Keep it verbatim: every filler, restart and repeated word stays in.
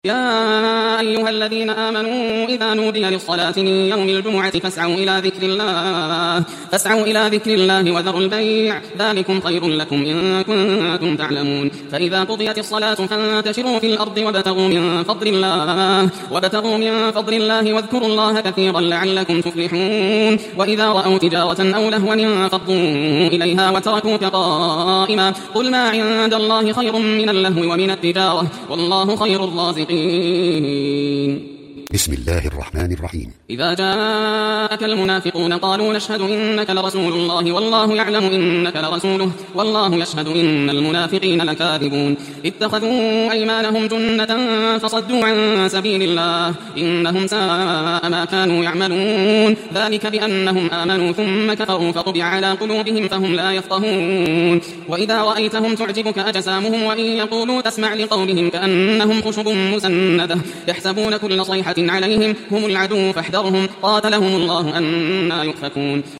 يا أيها الذين آمنوا إذا نودي للصلاة من يوم الجمعة فاسعوا إلى ذكر الله فاسعوا إلى ذكر الله وذروا البيع ذلكم خير لكم إن كنتم تعلمون. فإذا قضيت الصلاة فانتشروا في الأرض وابتغوا من فضل الله وابتغوا من فضل الله واذكروا الله كثيرا لعلكم تفلحون. وإذا رأوا تجارة أو لهوا انفضوا إليها وتركوك قائما قل ما عند الله خير من اللهو ومن التجارة والله خير الرازقين. بسم الله الرحمن الرحيم. إذا جاءك المنافقون قالوا نشهد إنك لرسول الله والله يعلم إنك لرسوله والله يشهد إن المنافقين لكاذبون. اتخذوا أيمانهم جنة فصدوا عن سبيل الله إنهم ساء ما كانوا يعملون. ذلك بأنهم آمنوا ثم كفروا فطبع على قلوبهم فهم لا يفقهون. وإذا رأيتهم تعجبك أجسامهم وإن يقولوا تسمع لقولهم كأنهم خشب مسندة يحسبون كل صيحة عليهم هم العدو فاحذرهم قاتلهم الله أنى يؤفكون.